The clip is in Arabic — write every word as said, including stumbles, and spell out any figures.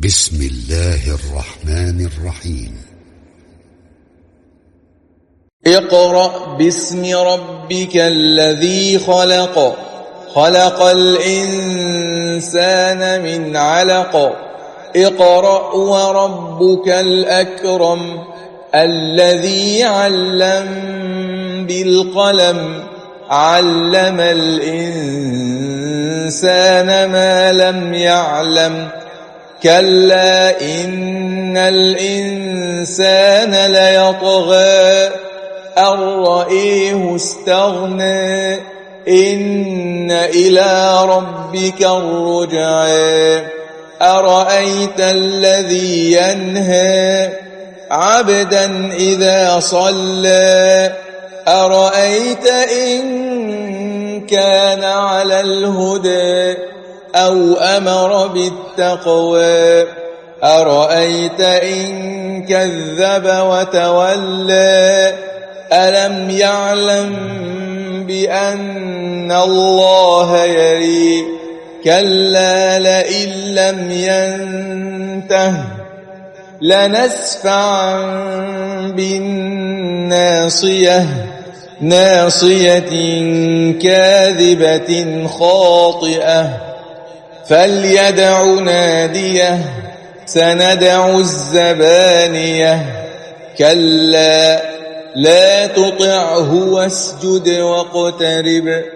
بسم الله الرحمن الرحيم. اقرأ باسم ربك الذي خلق خلق الإنسان من علق اقرأ وربك الأكرم الذي علم بالقلم علم الإنسان ما لم يعلم كلا إن الإنسان ليطغى أن رآه استغنى إن إلى ربك الرجعى أرأيت الذي ينهى عبدا إذا صلى أرأيت إن كان على الهدى أو أمر بالتقوى أرأيت إن كذب وتولى ألم يعلم بأن الله يرى كلا لئن لم ينته لنسفعا بالناصية ناصية كاذبة خاطئة فليدع ناديه سندع الزبانية كلا لا تطعه واسجد واقترب